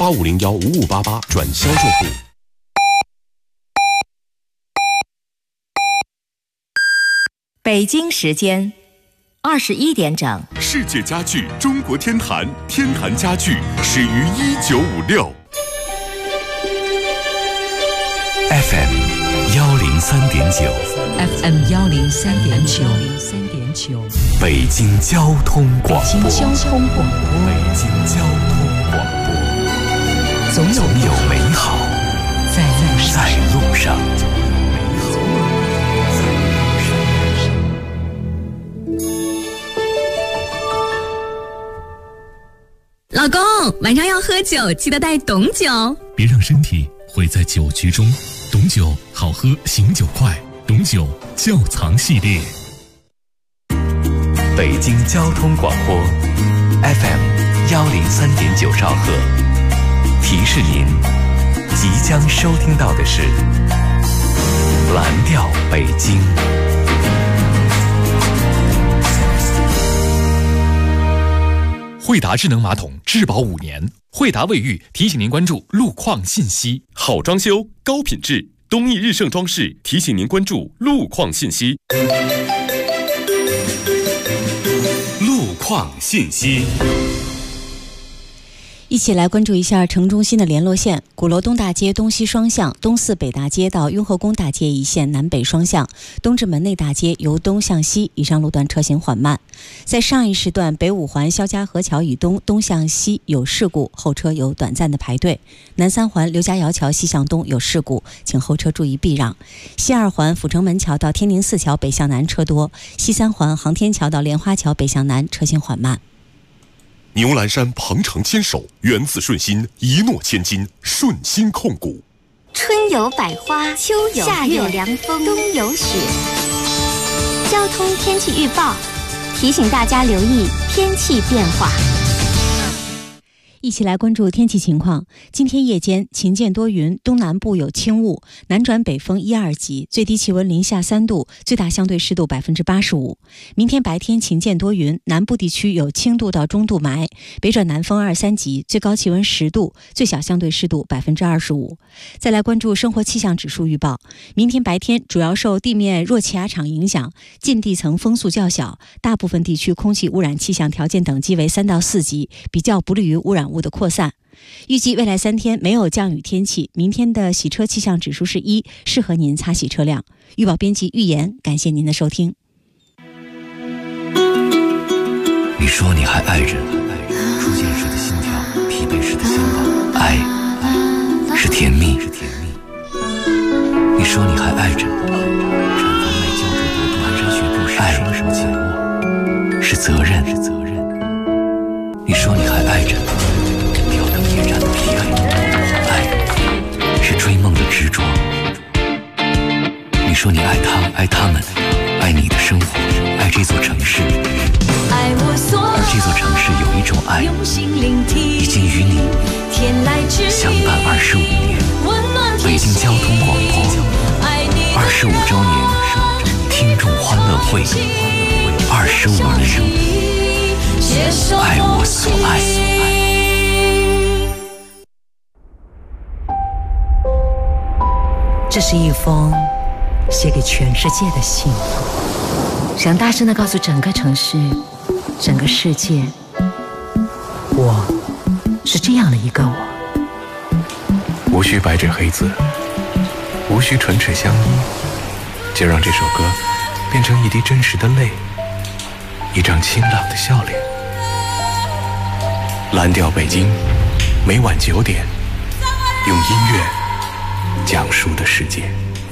85015588转销售部。 北京时间21点整。 世界家具中国天坛，天坛家具始于1956。 FM 103.9 FM 103.9 北京交通广播。 北京交通广播。 北京交通广播。总有美好在路上。 老公，晚上要喝酒，记得带董酒， 别让身体毁在酒局中。董酒好喝，醒酒快。董酒窖藏系列。 北京交通广播 FM 103.9兆赫，提示您即将收听到的是蓝调北京。 惠达智能马桶质保5年，惠达卫浴提醒您关注路况信息。 好装修，高品质，东义日盛装饰提醒您关注路况信息。路况信息。 一起来关注一下城中心的联络线：鼓楼东大街东西双向、东四北大街到雍和宫大街一线南北双向；东直门内大街由东向西，以上路段车行缓慢。在上一时段，北五环肖家河桥以东东向西有事故，后车有短暂的排队；南三环刘家窑桥西向东有事故，请后车注意避让；西二环阜成门桥到天宁寺桥北向南车多；西三环航天桥到莲花桥北向南车行缓慢。 牛栏山鹏程牵手，源自顺心，一诺千金，顺心控股。 春有百花，秋有夏有凉风，冬有雪。交通天气预报提醒大家留意天气变化。 一起来关注天气情况。今天夜间晴间多云，东南部有轻雾，南转北风1、2级，最低气温零下3度，最大相对湿度85%。明天白天晴间多云，南部地区有轻度到中度霾，北转南风2、3级，最高气温10度，最小相对湿度25%。再来关注生活气象指数预报。明天白天主要受地面弱气压场影响，近地层风速较小，大部分地区空气污染气象条件等级为3到4级，比较不利于污染物的扩散。预计未来3天没有降雨天气，明天的洗车气象指数是1，适合您擦洗车辆。预报编辑预言，感谢您的收听。 你说你还爱着，初见时的心跳，疲惫时的向往，爱是甜蜜。你说你还爱着，产房外胶质薄度蹒跚学步时，爱什么紧握是责任。你说你还爱着，吊灯夜战的疲惫，爱是追梦的执着。你说你爱他，爱他们，爱你的生活，爱这座城市。而这座城市有一种爱，已经与你相伴25年。北京交通广播25周年听众欢乐会，25年。爱我所爱。 这是一封写给全世界的信，想大声地告诉整个城市、整个世界，我是这样的一个我。 无需白纸黑字，无需唇齿相依，就让这首歌变成一滴真实的泪，一张清朗的笑脸。蓝调北京，每晚9点，用音乐讲述的世界。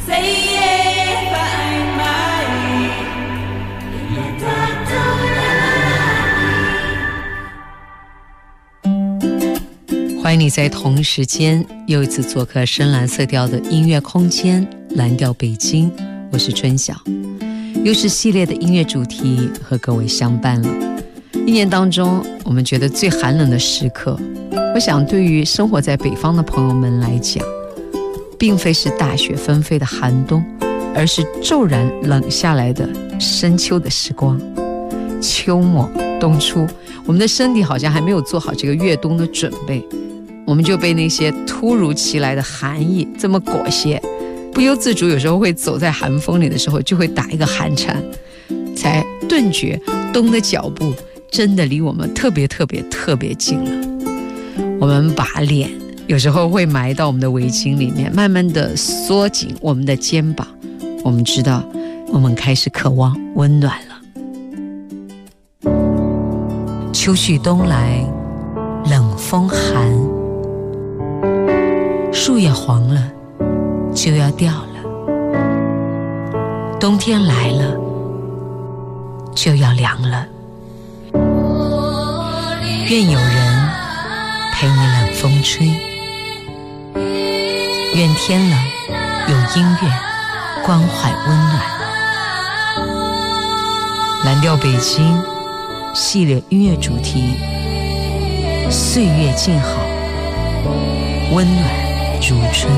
欢迎你在同时间又一次做客深蓝色调的音乐空间蓝调北京，我是春晓，又是系列的音乐主题和各位相伴了。一年当中我们觉得最寒冷的时刻，我想对于生活在北方的朋友们来讲，并非是大雪纷飞的寒冬，而是骤然冷下来的深秋的时光。秋末冬初，我们的身体好像还没有做好这个越冬的准备， 我们就被那些突如其来的寒意这么裹挟，不由自主有时候会走在寒风里的时候就会打一个寒颤，才顿觉冬的脚步真的离我们特别近了。我们把脸有时候会埋到我们的围巾里面，慢慢的缩紧我们的肩膀，我们知道我们开始渴望温暖了。秋去冬来，冷风寒，树叶黄了，就要掉了。冬天来了，就要凉了。愿有人陪你冷风吹，愿天冷有音乐关怀温暖。蓝调北京系列音乐主题，岁月静好，温暖如春。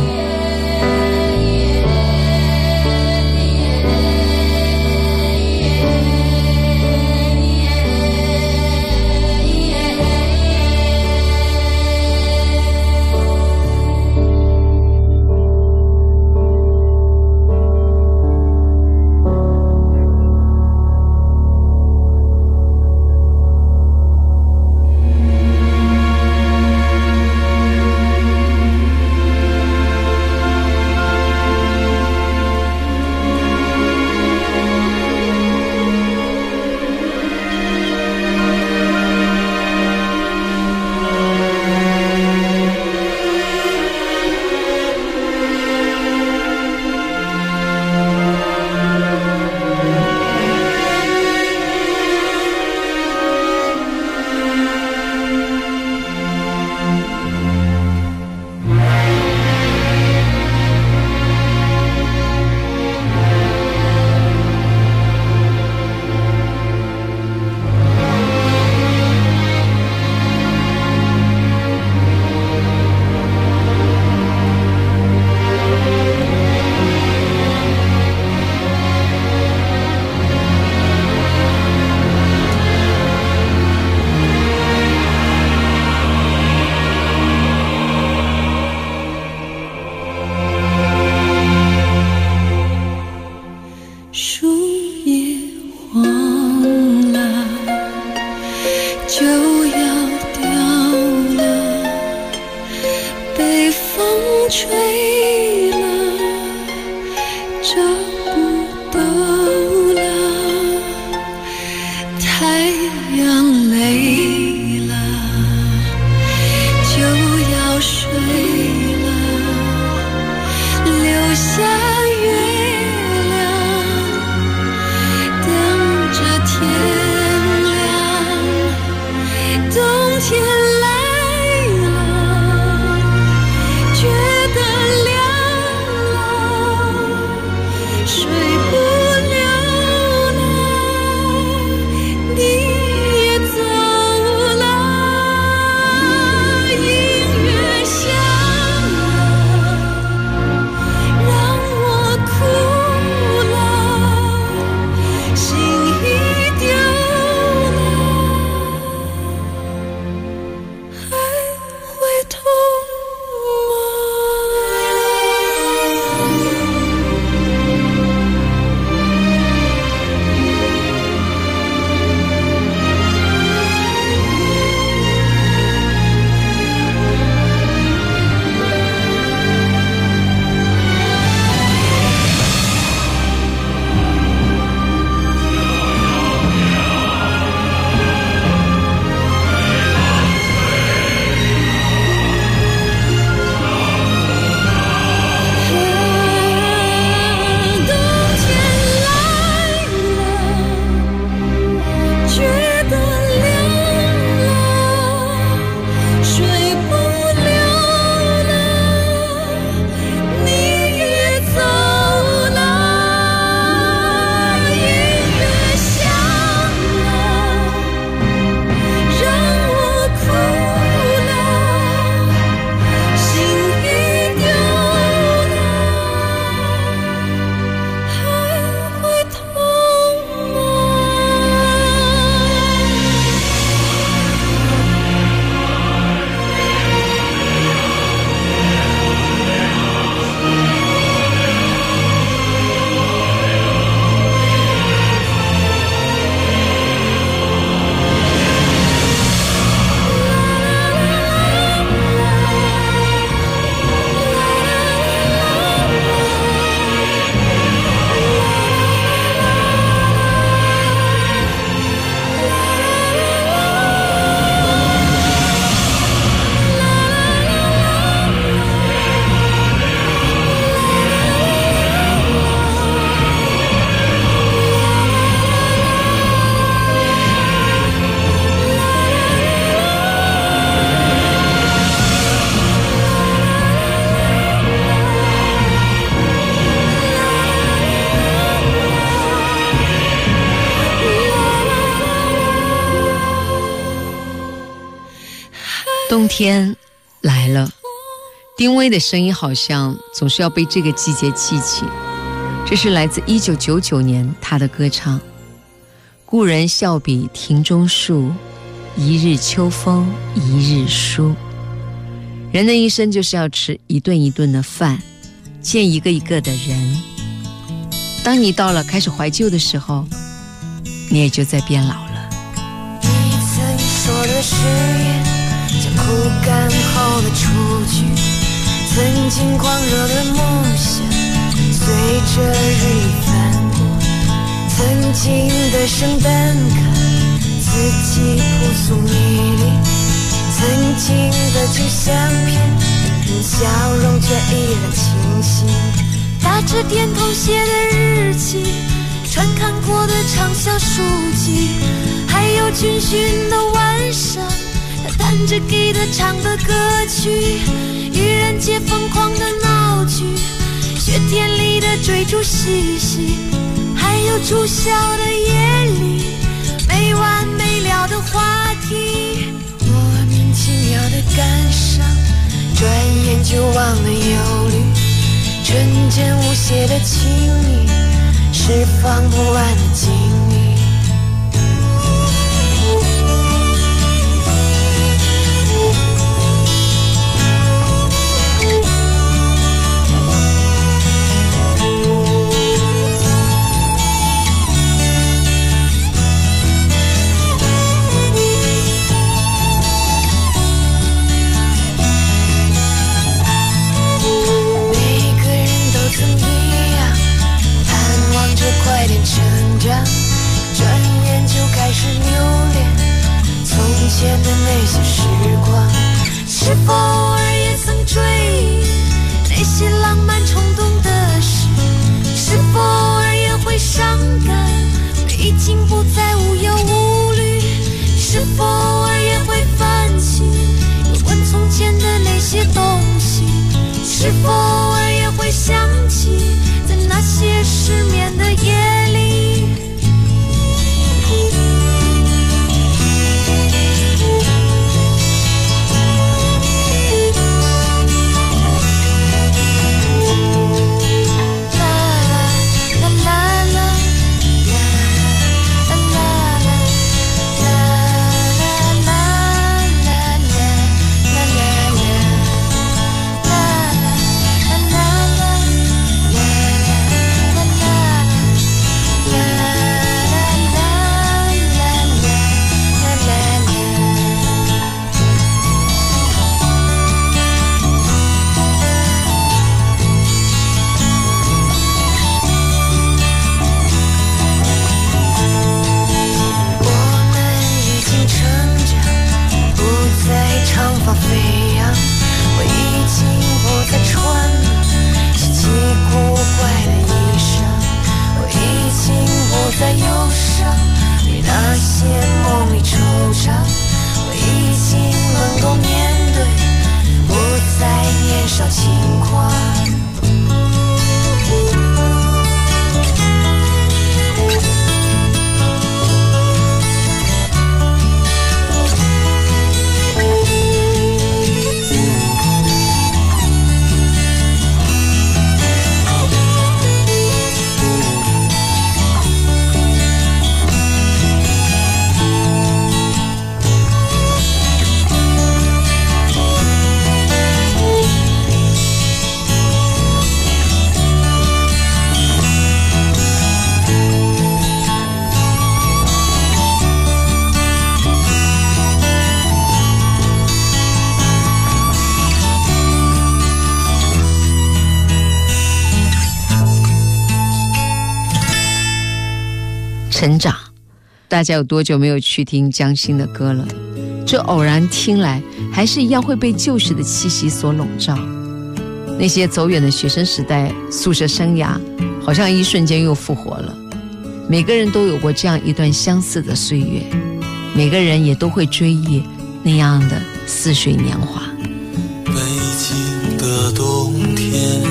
天来了，觉得凉。 冬天来了，丁薇的声音好像总是要被这个季节记起。这是来自1999年她的歌唱。故人笑比庭中树，一日秋风一日书。人的一生就是要吃一顿一顿的饭，见一个一个的人。当你到了开始怀旧的时候，你也就在变老了。 你曾说的誓言，将枯干后的雏菊，曾经狂热的梦想，随着日益翻过。曾经的圣诞卡，字迹朴素迷离。曾经的旧相片，笑容却依然清晰。打着电筒写的日记，传看过的畅销书籍，还有军训的晚上，他弹着给他唱的歌曲，愚人节疯狂的闹剧，雪天里的追逐嬉戏，还有住校的夜里没完没了的话题。莫名其妙的感伤，转眼就忘了忧虑，纯真无邪的亲密，释放不完的经历。快点成长，转眼就开始留恋从前的那些时光。是否偶尔也曾追忆那些浪漫冲动的事？是否偶尔也会伤感，北京不再无忧无虑？是否偶尔也会泛起有关从前的那些东西？是否偶尔也会想起在那些失眠的夜里？ 成长，大家有多久没有去听江心的歌了？这偶然听来，还是一样会被旧时的气息所笼罩。那些走远的学生时代、宿舍生涯，好像一瞬间又复活了。每个人都有过这样一段相似的岁月，每个人也都会追忆那样的似水年华。 北京的冬天，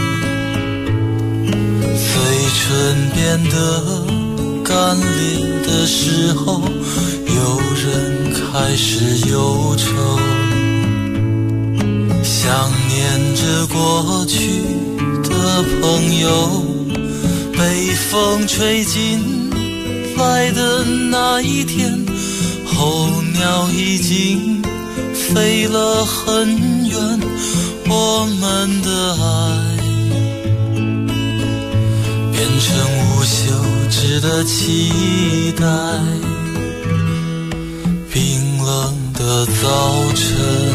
嘴唇变得干裂的时候，有人开始忧愁。 想念着过去的朋友，北风吹进来的那一天，候鸟已经飞了很远，我们的爱变成无休止的期待。冰冷的早晨，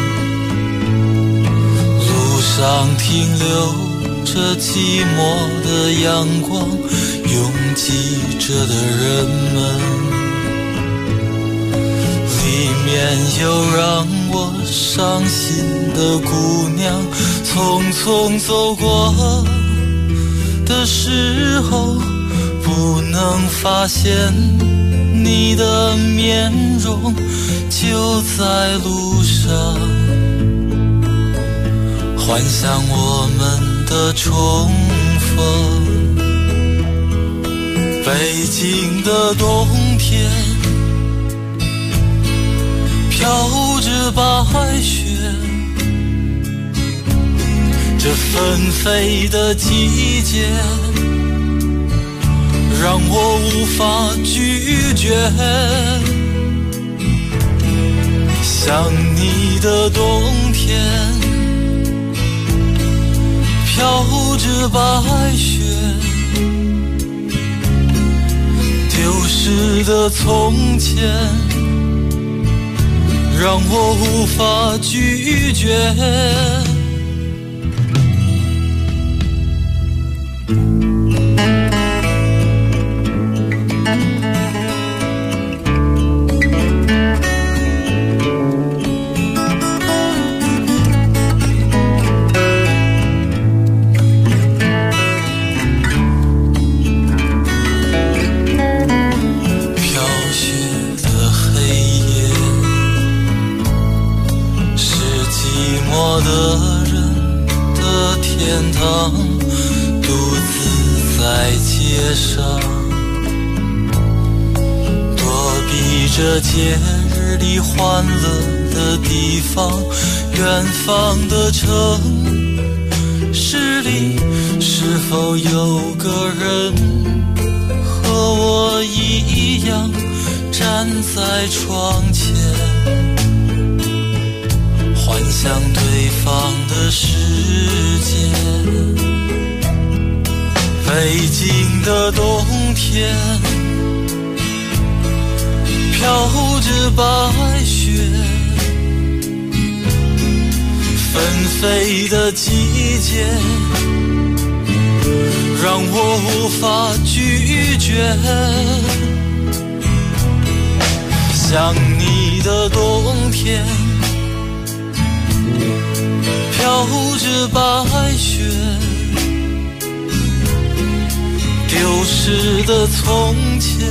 路上停留着寂寞的阳光，拥挤着的人们，里面有让我伤心的姑娘，匆匆走过的时候，不能发现你的面容，就在路上幻想我们的重逢。北京的冬天飘着白雪，这纷飞的季节让我无法拒绝。想你的冬天飘着白雪，丢失的从前让我无法拒绝。这节日里欢乐的地方，远方的城市里，是否有个人和我一样站在窗前，幻想对方的世界。北京的冬天飘着白雪，纷飞的季节让我无法拒绝。想你的冬天飘着白雪，丢失的从前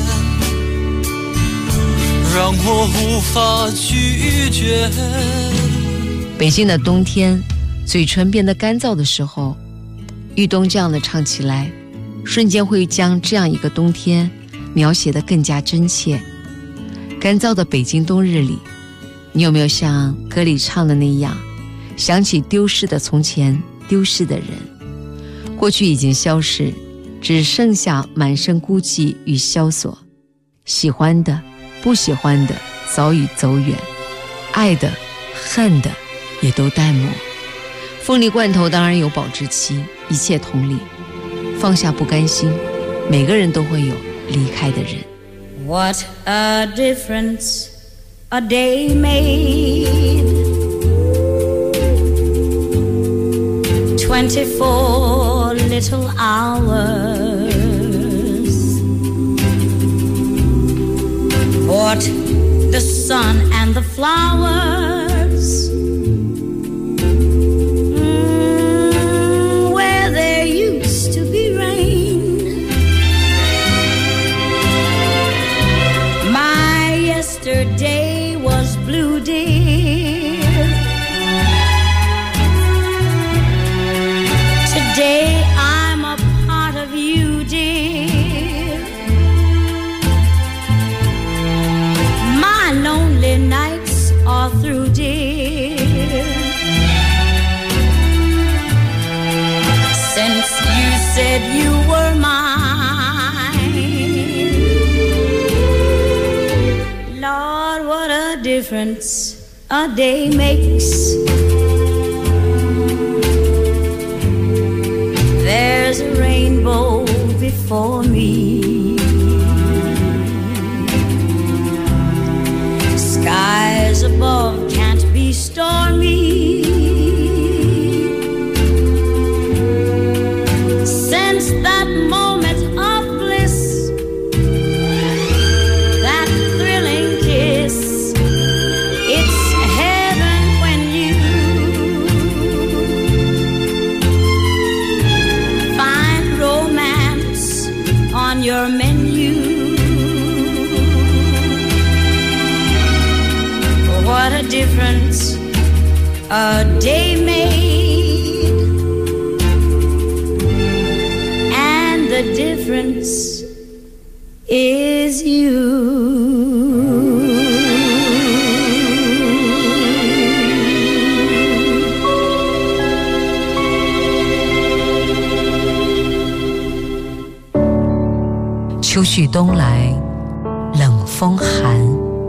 让我无法拒绝。 北京的冬天，嘴唇变得干燥的时候，玉东这样的唱起来，瞬间会将这样一个冬天描写得更加真切。干燥的北京冬日里，你有没有像歌里唱的那样，想起丢失的从前，丢失的人，过去已经消逝，只剩下满身孤寂与萧索。喜欢的不喜欢的早已走远，爱的恨的也都淡漠。凤梨罐头当然有保质期，一切同理，放下不甘心，每个人都会有离开的人。 What a difference a day made, 24 little hours. What the sun and the flowers, where there used to be rain. My yesterday was blue, dear. Today I'm a part of you, dear. My lonely nights are through. difference a day makes. There's a rainbow before me. Skies above can't be stormy. Since that moment of bliss, that thrilling kiss, it's heaven when you find romance on your menu. What a difference a day made, and the difference is you. 秋去冬来，冷风寒，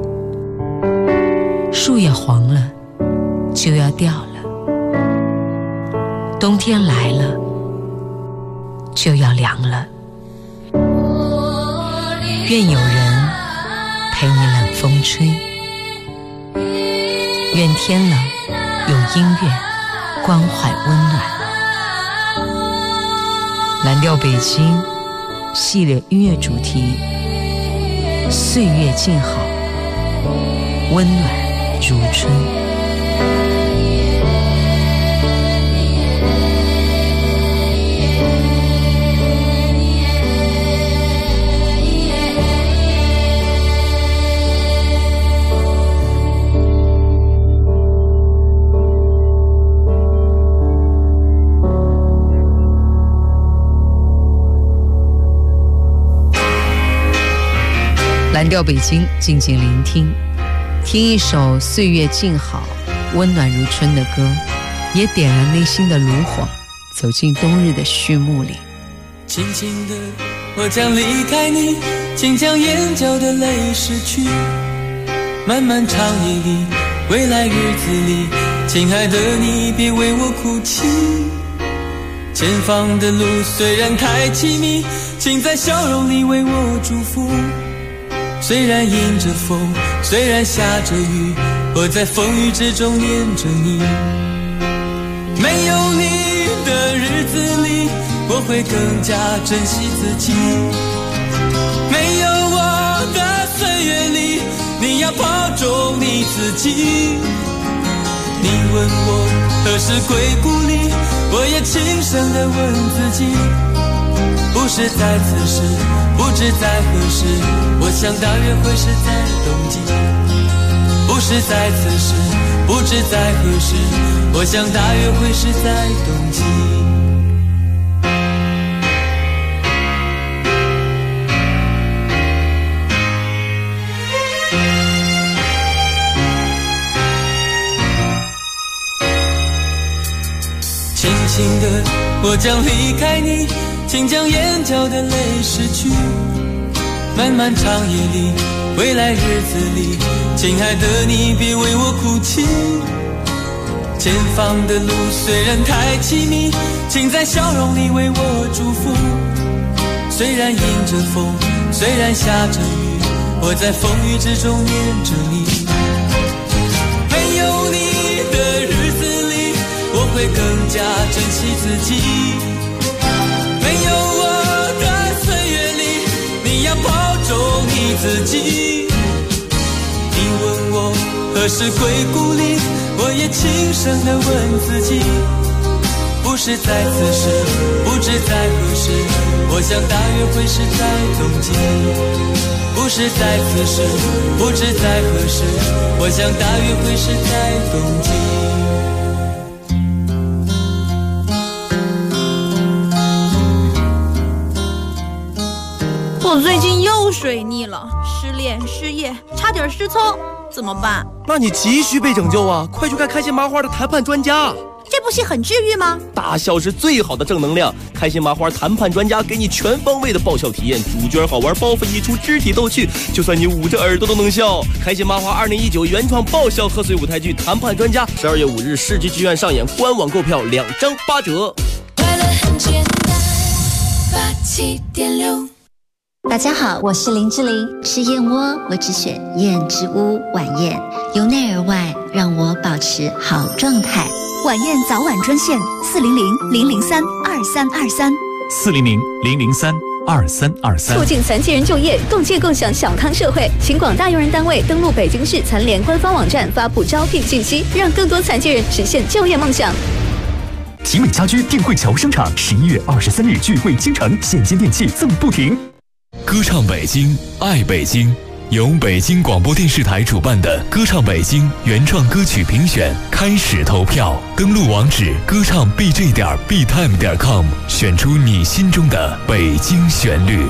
树叶黄了，就要掉了。冬天来了，就要凉了。愿有人陪你冷风吹，愿天冷有音乐关怀温暖。蓝调北京系列音乐主题，岁月静好，温暖如春。蓝调北京，静静聆听，听一首岁月静好温暖如春的歌，也点燃内心的炉火，走进冬日的序幕里。 轻轻的我将离开你，请将眼角的泪拭去。漫漫长夜里，未来日子里，亲爱的你别为我哭泣。前方的路虽然太凄迷，请在笑容里为我祝福。虽然迎着风，虽然下着雨，我在风雨之中念着你。没有你的日子里，我会更加珍惜自己。没有我的岁月里，你要保重你自己。你问我何时归故里，我也轻声地问自己。不是在此时，不知在何时，我想大约会是在冬季。不是在此时，不知在何时，我想大约会是在冬季。轻轻的我将离开你，请将眼角的泪拭去。漫漫长夜里，未来日子里，亲爱的你别为我哭泣。前方的路虽然太凄迷，请在笑容里为我祝福。虽然迎着风，虽然下着雨，我在风雨之中念着你。没有你的日子里，我会更加珍惜自己。没有我的岁月里，你要保重你自己。你问我何时归故里，我也轻声地问自己。不是在此时，不知在何时，我想大约会是在冬季。不是在此时，不知在何时，我想大约会是在冬季。 我最近又水逆了，失恋、失业，差点失聪，怎么办？ 那你急需被拯救啊！快去看开心麻花的谈判专家。 这这部戏很治愈吗？ 大笑是最好的正能量，开心麻花谈判专家给你全方位的爆笑体验，主角好玩，包袱一出，肢体逗趣，就算你捂着耳朵都能笑。开心麻花2019原创爆笑贺岁舞台剧《谈判专家》，12月5日世纪剧院上演，官网购票2张8折。 快乐很简单，87.6。 大家好，我是林志玲，吃燕窝我只选燕之屋晚宴，由内而外让我保持好状态。 晚宴早晚专线 400-003-2323，400-003-2323， 促进残疾人就业，共建共享小康社会。请广大用人单位登录北京市残联官方网站发布招聘信息，让更多残疾人实现就业梦想。 奇美家居定慧桥商场11月23日聚会倾城，现金电器赠不停。 歌唱北京，爱北京，由北京广播电视台主办的歌唱北京原创歌曲评选开始投票，登录网址歌唱 bj.btime.com， 选出你心中的北京旋律。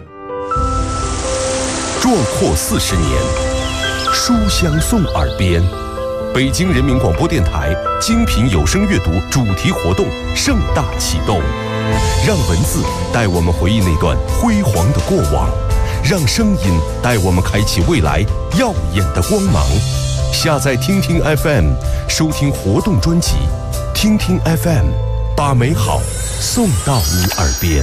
壮阔40年，书香送耳边。北京人民广播电台精品有声阅读主题活动盛大启动，让文字带我们回忆那段辉煌的过往，让声音带我们开启未来耀眼的光芒。下载听听 FM， 收听活动专辑，听听 FM， 把美好送到你耳边。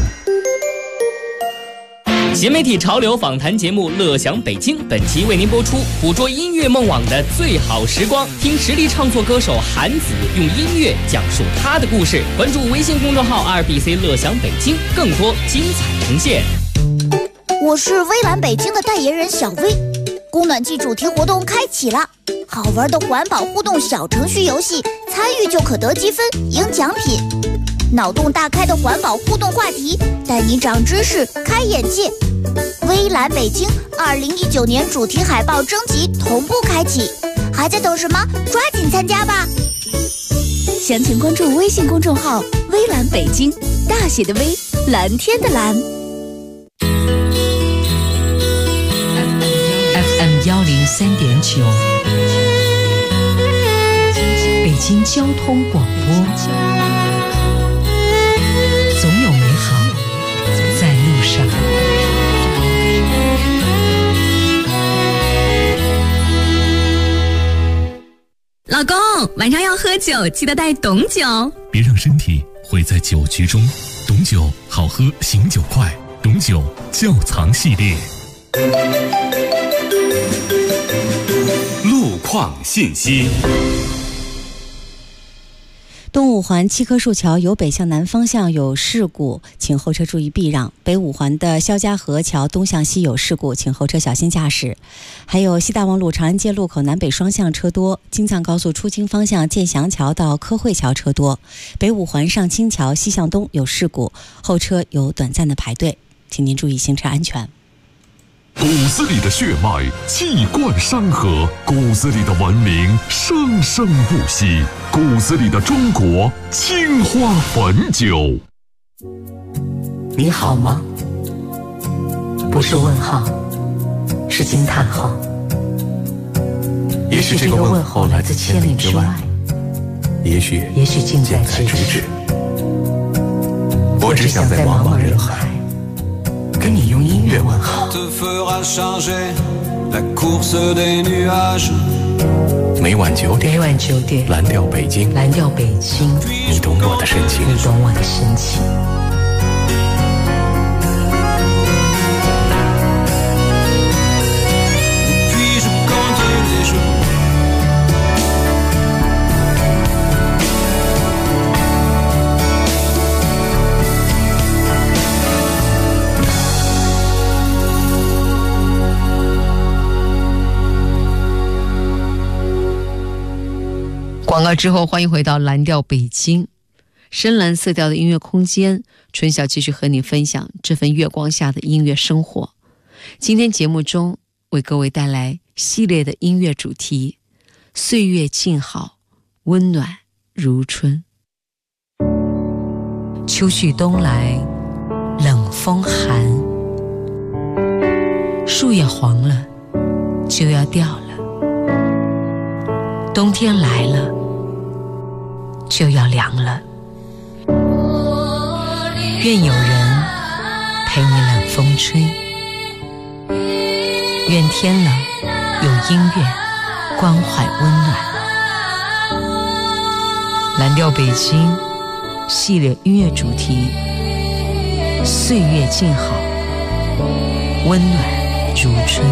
新媒体潮流访谈节目《乐享北京》本期为您播出，捕捉音乐梦网的最好时光，听实力唱作歌手韩子用音乐讲述他的故事。关注微信公众号2BC 乐享北京，更多精彩呈现。 我是微蓝北京的代言人小薇，供暖季主题活动开启了，好玩的环保互动小程序游戏，参与就可得积分赢奖品。脑洞大开的环保互动话题，带你长知识开眼界。微蓝北京2019年主题海报征集同步开启，还在等什么？抓紧参加吧！详情关注微信公众号微蓝北京，大写的微，蓝天的蓝。 FM 103.9，北京交通广播。总有美好在路上。 老公，晚上要喝酒，记得带董酒， 别让身体毁在酒局中。董酒好喝，醒酒快。董酒窖藏系列。 路况信息。 东五环七棵树桥由北向南方向有事故，请后车注意避让。北五环的肖家河桥东向西有事故，请后车小心驾驶。还有西大望路长安街路口南北双向车多，京藏高速出京方向建祥桥到科汇桥车多。北五环上清桥西向东有事故，后车有短暂的排队，请您注意行车安全。 骨子里的血脉气贯山河，骨子里的文明生生不息，骨子里的中国青花汾酒。 你好吗？不是问号，是惊叹号。 也许这个问候来自千里之外，也许近在咫尺。我只想在茫茫人海跟你用音乐问好。每晚9点，蓝调北京，你懂我的深情， 广告之后，欢迎回到蓝调北京，深蓝色调的音乐空间。春晓继续和你分享这份月光下的音乐生活。今天节目中为各位带来系列的音乐主题：岁月静好，温暖如春。秋去冬来，冷风寒，树叶黄了，就要掉了。冬天来了， 就要凉了。愿有人陪你冷风吹，愿天冷有音乐关怀温暖。蓝调北京系列音乐主题，岁月静好，温暖如春。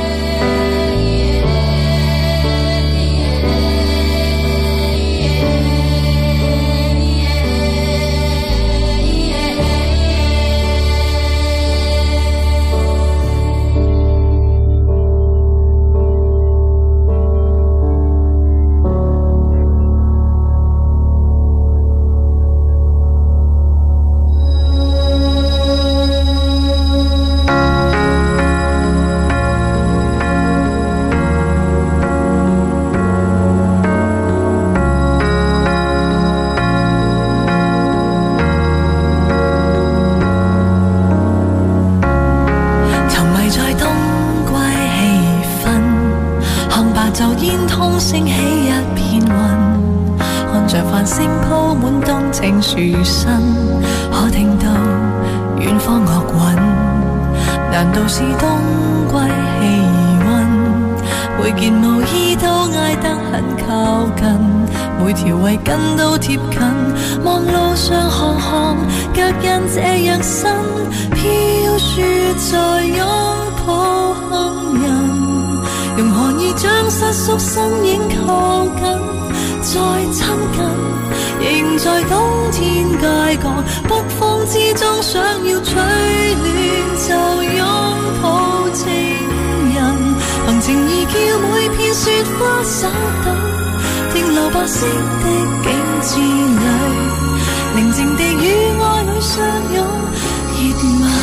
樹身可聽到遠方樂韻，難道是冬季氣溫？每件毛衣都挨得很靠近，每條圍巾都貼近，望路上行行腳印這樣新，飄雪在擁抱行人，用寒意將瑟縮身影靠近，再親近仍在冬天街角，北風之中想要取暖就擁抱情人，行情意叫每片雪花手抖，停留白色的景致裏，寧靜地與愛侶相擁熱吻，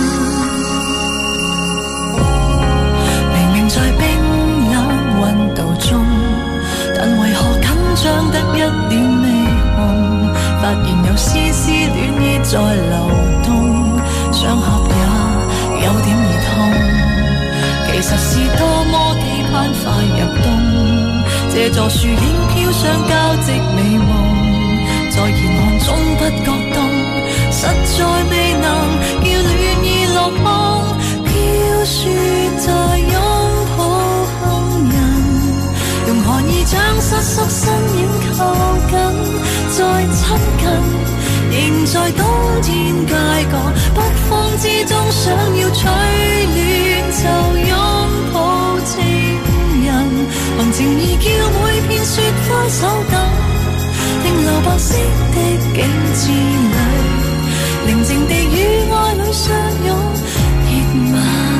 明明在冰冷溫度中，但為何緊張得一點未紅？發現有絲絲暖意在流動，雙合也有點兒痛。其實是多麼期盼快入冬，這座樹影飄上交織美夢，在嚴寒中不覺凍，實在未能叫暖意落空。飄雪在擁抱行人，用寒意將瑟縮身影靠緊，再親近，仍在冬天街角，北風之中想要取暖就擁抱情人，行情意叫每片雪花手抖，停留白色的景致裏，寧靜地與愛侶相擁熱吻。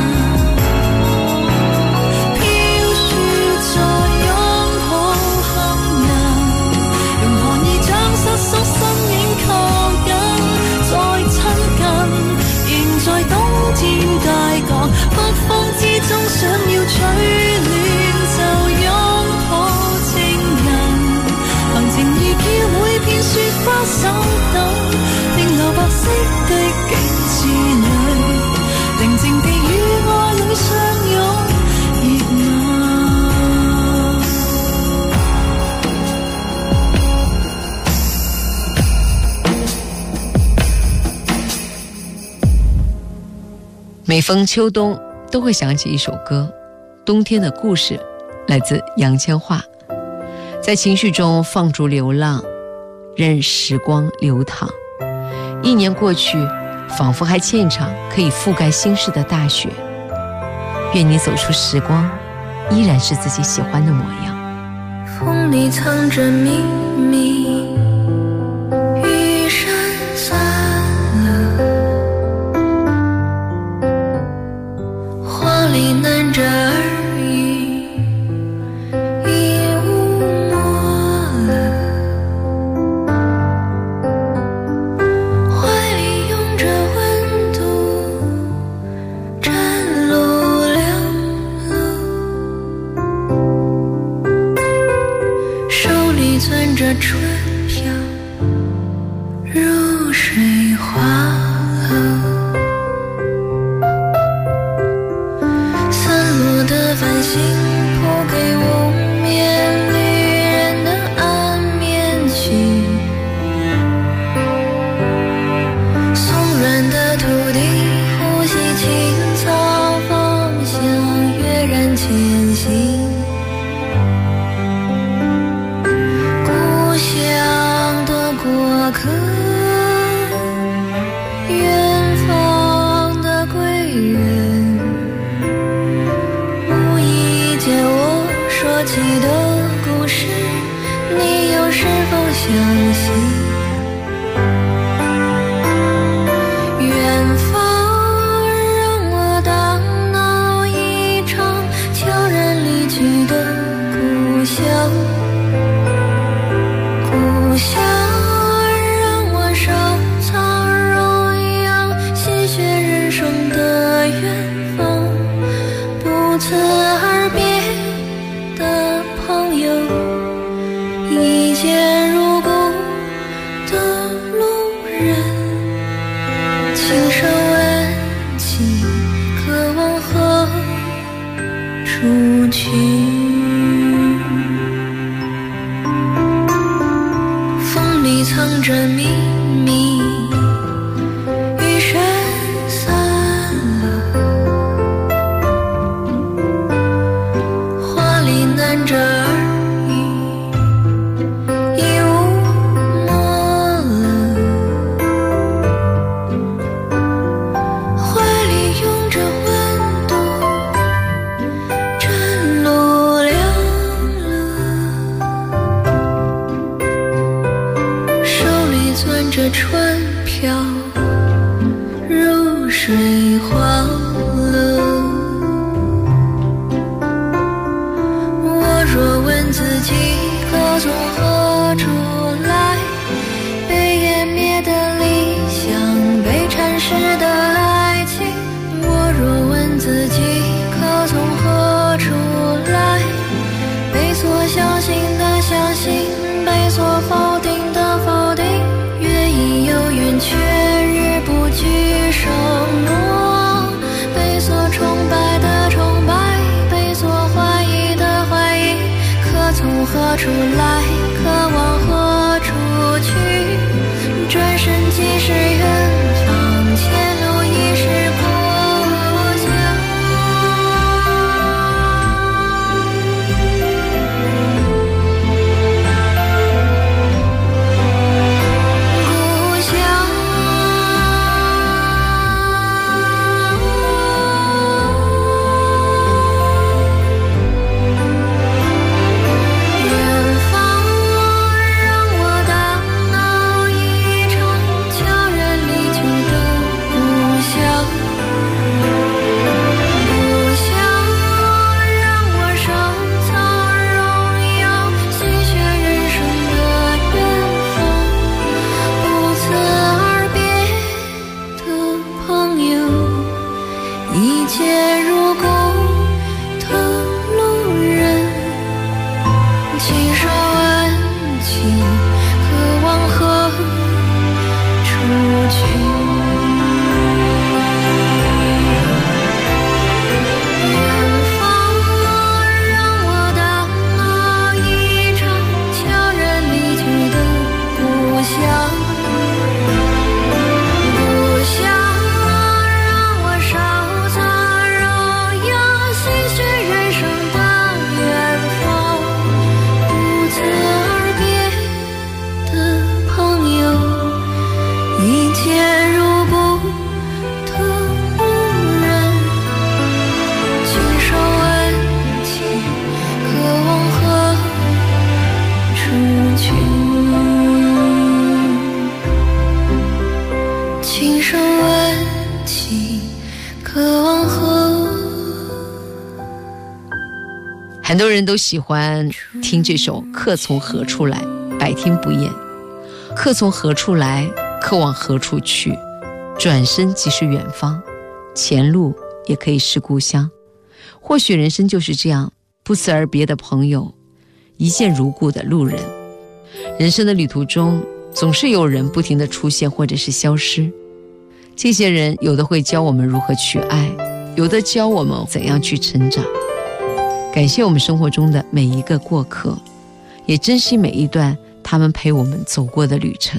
縮身影靠緊，再親近，仍在冬天街角，北風之中想要取暖就擁抱情人，行情意叫每片雪花手抖，停留白色的景致裏，寧靜地與愛侶相擁熱吻。 每逢秋冬都会想起一首歌，冬天的故事，来自杨千嬅。在情绪中放逐流浪，任时光流淌。一年过去，仿佛还欠一场可以覆盖心事的大雪。愿你走出时光，依然是自己喜欢的模样。 风里藏着秘密，雨伞散了，花里难着耳语，已无墨了，怀里拥着温度，站路两路，手里攥着春那颗远方的归人，无意间我说起的故事，你又是否相信？远方让我荡脑一场悄然离去的故乡，故乡让我收藏荣耀鲜血人生的远方，不辞而别的朋友，一见如故的路人，轻声问起，渴望何处去？风里藏着秘密，雨声散了，话里难着耳语，已无墨了，怀里拥着温度，真路凉了，手里攥着船票，入水荒了。我若问自己可从何处来，被湮灭的理想，被蚕食的爱情。我若问自己可从何处来，被所相信的相信，被所否定的否定，月已有圆却日不惧承诺，被所崇拜的崇拜，被所怀疑的怀疑，可从何处来，可往何处去？转身即是远方，前路已是故乡。故乡，远方让我荡脑一场悄然离去的故乡，故乡让我收藏荣耀鲜血人生的远方，不辞而别的朋友，一见如故的路人，轻声问起，可往何处去？远方让我荡脑一场悄然离去的故乡，故乡让我收藏荣耀鲜血人生的远方，不辞而别的朋友，一见如故的路人，轻声问起，可往何处去？轻声问起，可往何？ 很多人都喜欢听这首《客从何处来》，百听不厌。客从何处来，客往何处去？转身即是远方，前路也可以是故乡。或许人生就是这样，不辞而别的朋友，一见如故的路人。人生的旅途中，总是有人不停地出现或者是消失。这些人有的会教我们如何去爱，有的教我们怎样去成长。感谢我们生活中的每一个过客，也珍惜每一段他們陪我們走過的旅程。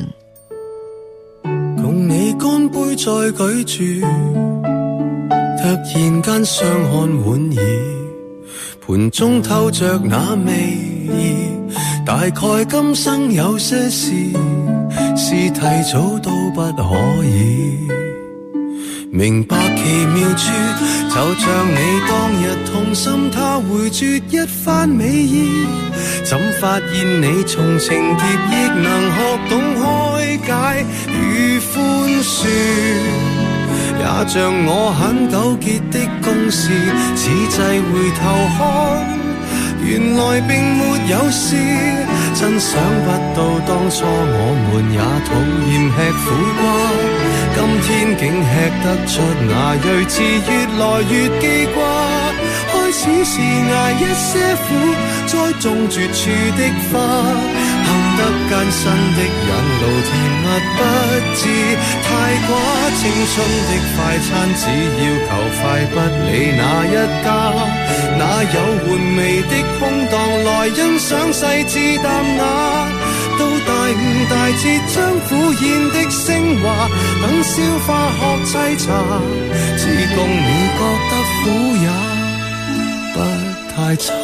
共你乾杯再舉住，突然間相看莞爾，盤中透着那味意，大概今生有些事是早都不可以。明白奇妙處，就像你當日痛心他回絕一番美意，怎發現你從情劫亦能學懂開解與寬恕，也像我很糾結的公事，此際回頭看原來並沒有事，真想不到當初我們也討厭吃苦瓜，今天竟吃得出那睿智，越來越記掛。開始是捱一些苦，栽種絕處的花，行得艱辛的引路，甜蜜不知太寡。青春的快餐只要求快，不理哪一家，哪有玩味的空檔來欣賞細緻淡雅。到大悟大徹將苦宴的升華，等消化學沏茶，自共你覺得苦也不太差。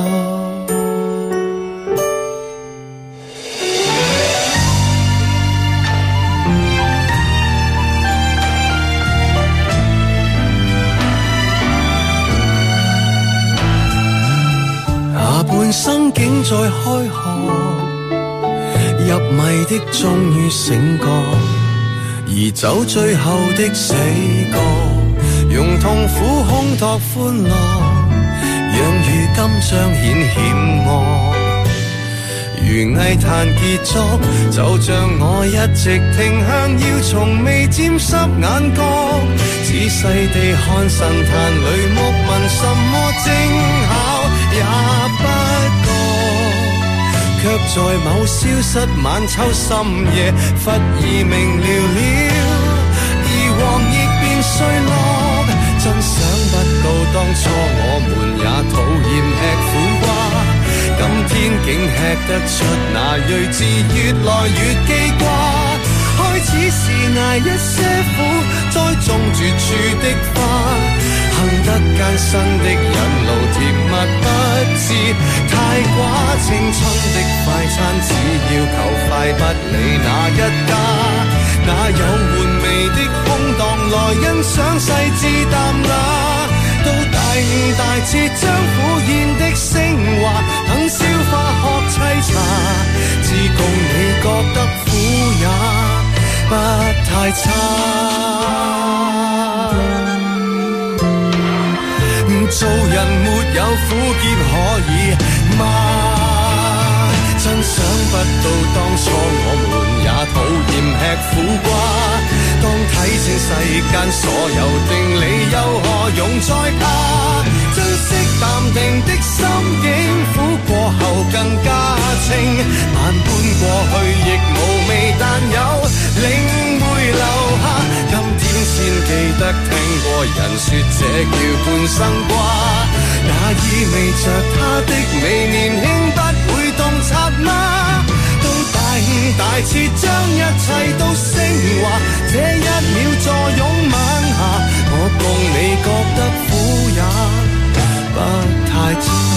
下半生竟在開學，入迷的終於醒覺，移走最後的死角，用痛苦烘托歡樂，讓如今彰顯險惡。如藝壇傑作，就像我一直停向，要從未沾濕眼角，仔細地看神壇裏木紋，什麼精巧也不覺，卻在某消失晚秋深夜，忽已明了了，而黃亦變碎落。真想不到當初我們也討厭吃苦瓜，今天竟吃得出那睿智，越來越記掛。開始是捱一些苦，栽種絕處的花，行得艱辛的引路，甜蜜不知太寡。青春的快餐只要求快，不理哪一家，哪有玩味的空檔來欣賞細緻淡雅。到大悟大徹將苦宴的升華，等消化學沏茶，自共你覺得苦也不太差。做人沒有苦澀可以嗎？真想不到當初我們也討厭吃苦瓜，當睇清世間所有定理，又何用再怕？珍惜淡定的心境，苦過後更加清，萬般過去亦無味，但有領會留下。今天先記得聽過人說這叫半生瓜，那意味着他的美年輕不會洞察嗎？到大悟大徹將一切都升華，這一秒坐擁晚霞，我共你覺得苦也不太差。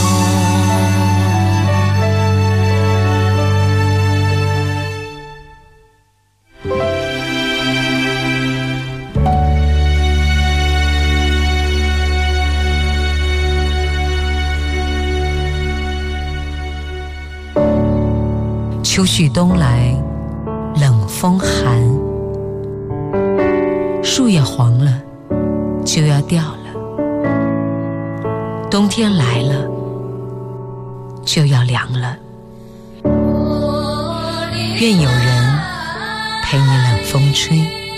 秋去冬来，冷风寒，树叶黄了，就要掉了；冬天来了，就要凉了。愿有人陪你冷风吹，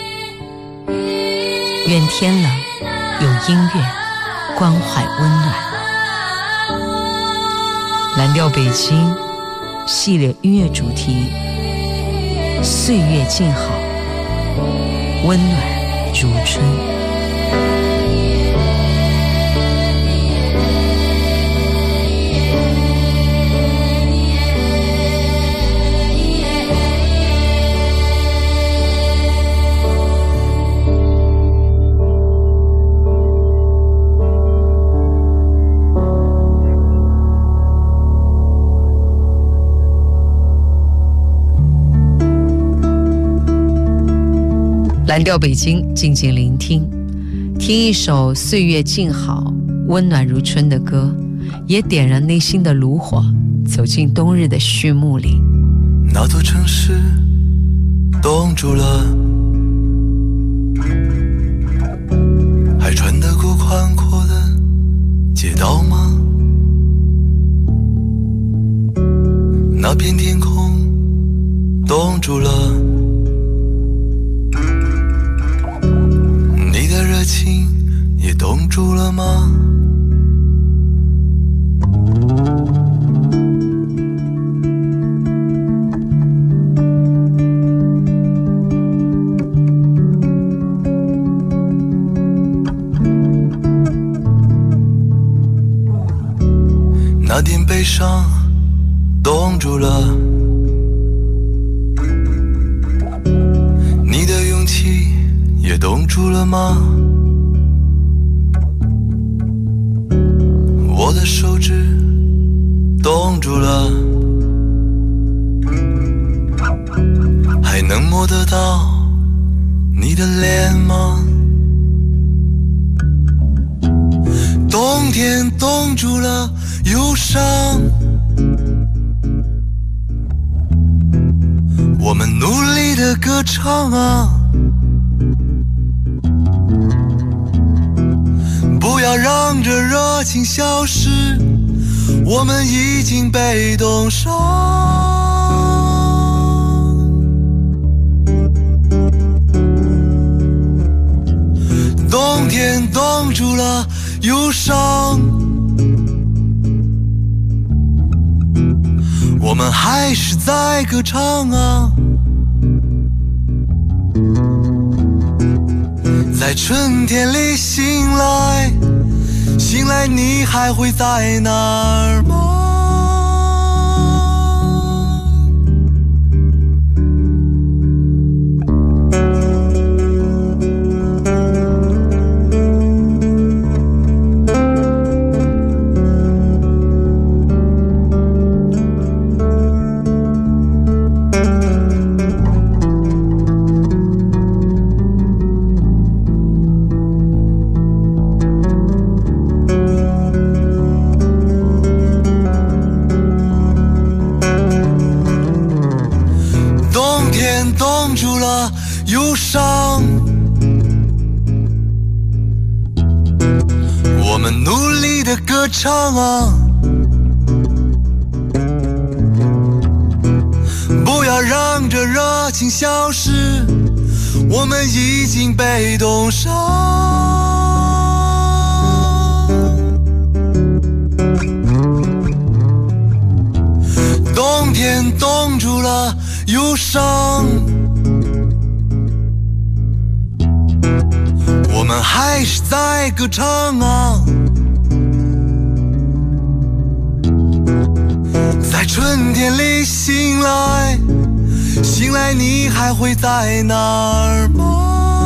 愿天冷有音乐关怀温暖。蓝调北京系列音乐主题，岁月静好，温暖如春。 蓝调北京，静静聆听，听一首岁月静好、温暖如春的歌，也点燃内心的炉火，走进冬日的序幕里。 那座城市冻住了，还穿得过宽阔的街道吗？那片天空冻住了，你的热情也冻住了吗？那点悲伤冻住了，你的勇气也冻住了吗？我的手指冻住了，还能摸得到你的脸吗？冬天冻住了忧伤，我们努力的歌唱啊，不要让这热情消失，我们已经被冻伤。冬天冻住了忧伤，我们还是在歌唱啊，在春天里醒来，醒来你还会在哪儿吗？冻住了忧伤，我们努力的歌唱啊，不要让这热情消失，我们已经被冻伤。冬天冻住了忧伤，我们还是在歌唱啊，在春天里醒来，醒来你还会在哪儿吗？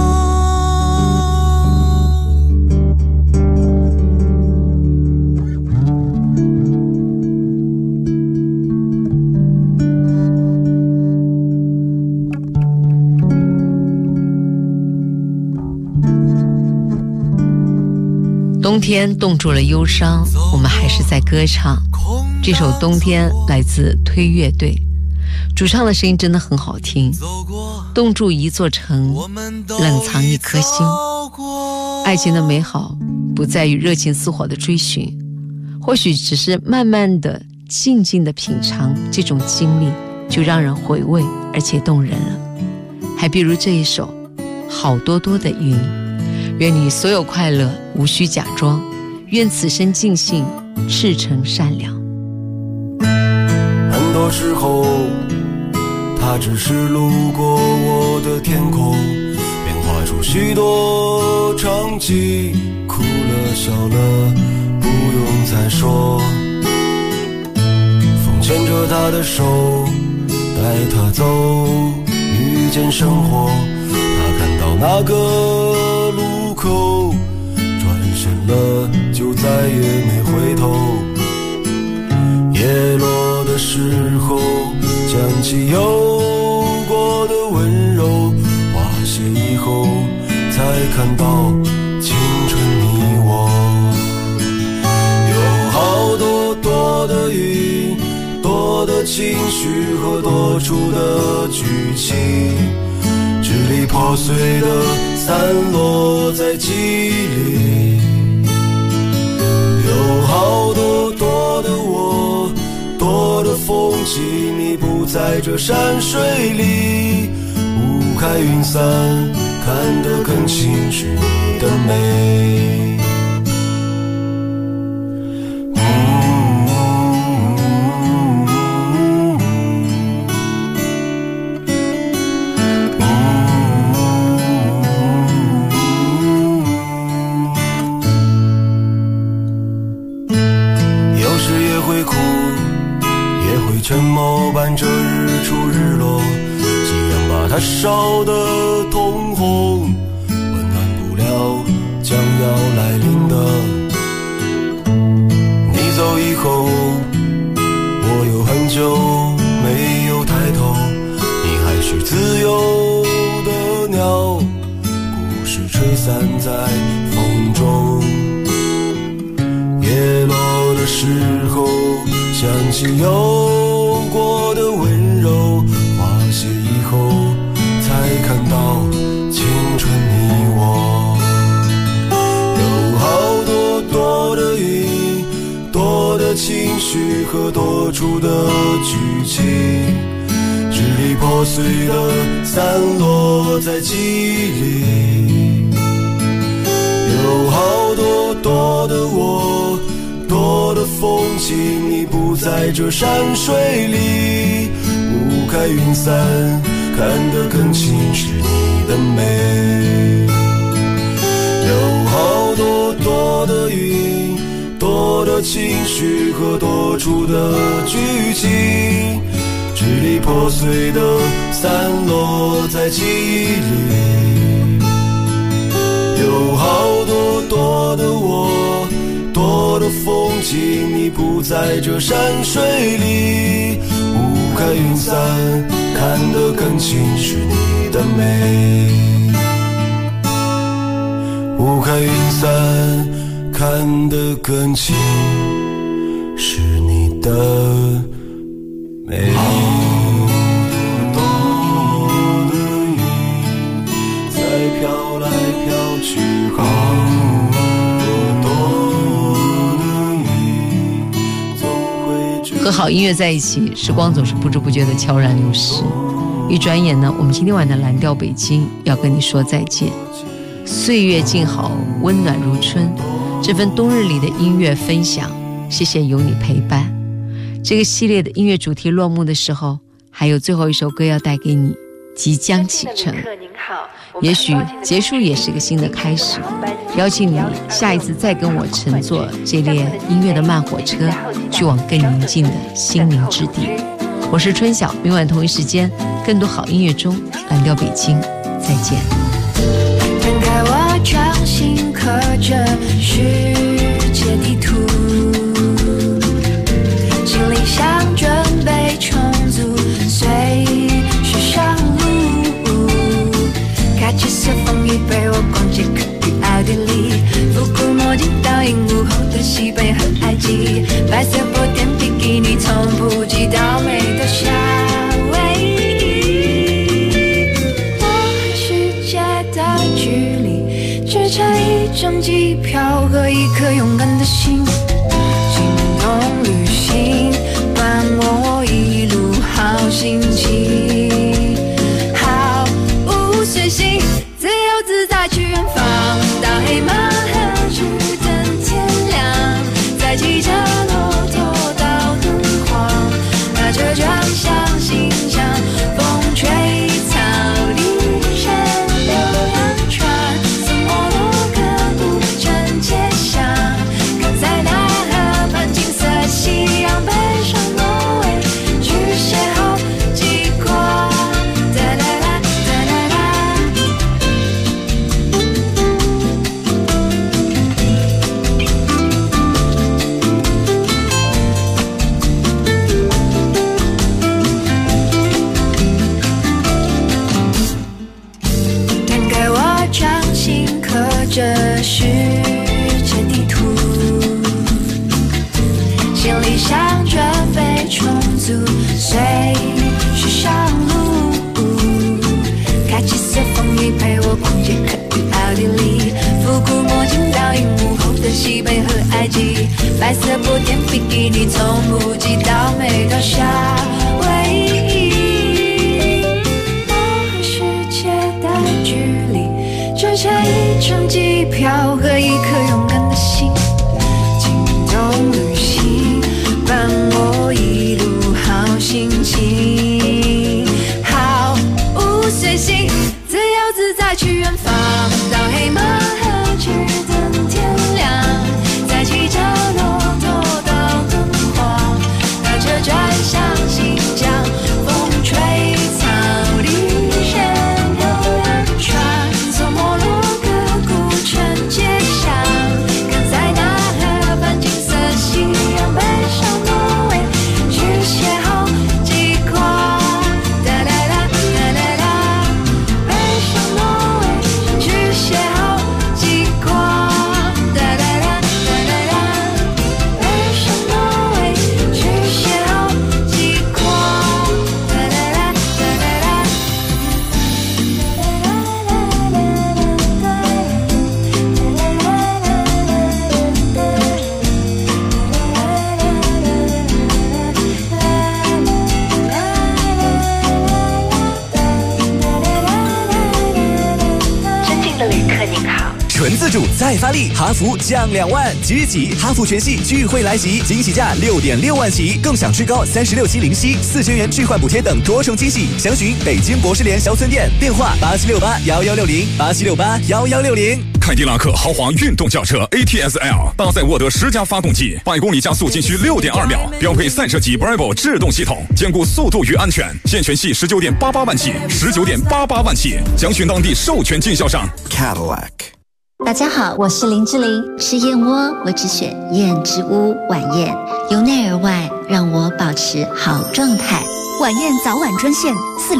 冬天冻住了忧伤，我们还是在歌唱。这首《冬天》来自推乐队，主唱的声音真的很好听。冻住一座城，冷藏一颗心。爱情的美好不在于热情似火的追寻，或许只是慢慢的、静静的品尝这种经历，就让人回味而且动人了。还比如这一首《好多多的云》，愿你所有快乐无需假装，愿此生尽兴，赤诚善良。 很多时候它只是路过我的天空，变化出许多场景，哭了笑了不用再说，风牵着他的手带他走，遇见生活，他看到那个路口，转身了就再也没回头，叶落的时候想起有过的温柔，花谢以后才看到青春你我。有好多多的云，多的情绪和多处的剧情，支离破碎的散落在记忆里。有好多多的我，多的风景，你不在这山水里。雾开云散，看得更清是你的美。沉默伴着日出日落，夕阳把它烧得通红，温暖不了将要来临的。你走以后，我有很久没有抬头，你还是自由的鸟，故事吹散在风中。叶落的时候，想起有过的温柔，花谢以后才看到青春你我。有好多多的云，多的情绪和多处的剧情，支离破碎的散落在记忆里。有好多多的我，多的风景，你不在这山水里。雾开云散，看得更清是你的美。有好多多的云，多的情绪和多处的剧情，支离破碎的散落在记忆里。有好多多的我，多的风景，你不在这山水里。雾开云散，看得更清是你的美。雾开云散，看得更清是你的美。 和好音乐在一起，时光总是不知不觉的悄然流逝。一转眼呢，我们今天晚的蓝调北京要跟你说再见。岁月静好，温暖如春，这份冬日里的音乐分享，谢谢有你陪伴。这个系列的音乐主题落幕的时候，还有最后一首歌要带给你，即将启程。也许结束也是个新的开始，邀请你下一次再跟我乘坐这列音乐的慢火车，去往更宁静的心灵之地。我是春晓，明晚同一时间，更多好音乐中，蓝调北京，再见。 摊开我掌心刻着世界地图，行李箱准备重组，随时上路。开启色风雨陪我逛街，可与奥地利，复古墨镜倒映午后的西北和埃及，白色波点比基尼从普吉到美到夏威夷。我和世界的距离，只差一张机票和一颗勇敢的心。心动旅行，伴我一路好心情。好无随行，自由自在去远方，到黑马河直等天亮，再骑着骆驼到敦煌，那车转向新疆，风吹草低山流洋船，送我落个古镇街巷，看在那河畔金色夕阳背上挪威去邂逅极光。哒啦啦哒啦啦， 着世界地图，行李箱准备充足，随时上路。开启色风衣陪我逛街，可与奥地利，复古墨镜倒映幕后的西北和埃及，白色波点比基尼从不羁到美到夏威夷，我和世界的距离只差一张机票和一颗勇敢的心，轻动旅行伴我一路好心情，好无随行，自由自在去远方，到黑马河直等天亮，再骑着骆驼到敦煌，搭车转向新疆，风吹草低人游两船，从摩洛哥古城街上，跟塞纳河畔金色夕阳，北上挪威去邂逅极光，哒啦啦哒啦啦，北上挪威去邂逅极光，哒啦啦哒啦啦，北上挪威去邂逅极光，哒啦啦哒啦啦。 尊敬的旅客您好，纯自主再发力，哈弗降2万，即日起哈弗全系聚会来袭，惊喜价6.6万起，更享最高36期零息，4000元置换补贴等多重惊喜。详询北京博士联小村店，电话87681160，87681160。 凯迪拉克豪华运动轿车 ATS-L 搭载沃德10加发动机，100公里加速仅需6.2秒，标配散射级 Bravo 制动系统，兼顾速度与安全。现全系19.88万起，19.88万起，详询当地授权经销商。 Cadillac。 大家好，我是林志玲，吃燕窝我只选燕之屋晚宴，由内而外让我保持好状态。 晚宴早晚专线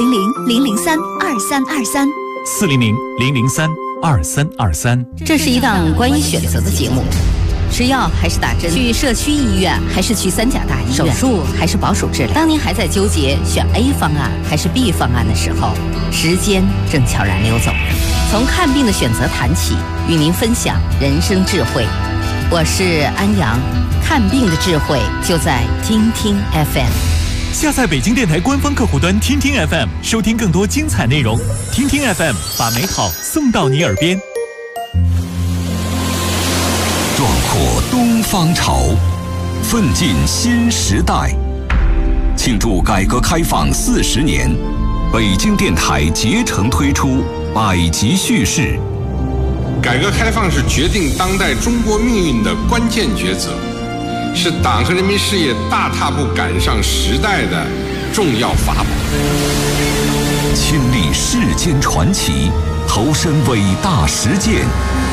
400-003-2323，400-003-2323。 这是一档关于选择的节目，吃药还是打针，去社区医院还是去三甲大医院，手术还是保守治疗。当您还在纠结选 A 方案还是 B 方案的时候，时间正悄然溜走。从看病的选择谈起，与您分享人生智慧。我是安阳，看病的智慧就在听听 FM。 下载北京电台官方客户端听听 FM， 收听更多精彩内容。听听 FM， 把美好送到你耳边。 壮阔东方潮，奋进新时代。庆祝改革开放40年，北京电台竭诚推出百集叙事。 改革开放是决定当代中国命运的关键抉择，是党和人民事业大踏步赶上时代的重要法宝。 亲历世间传奇，投身伟大实践，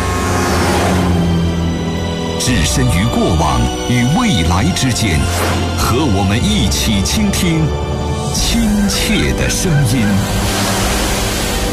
置身于过往与未来之间，和我们一起倾听亲切的声音。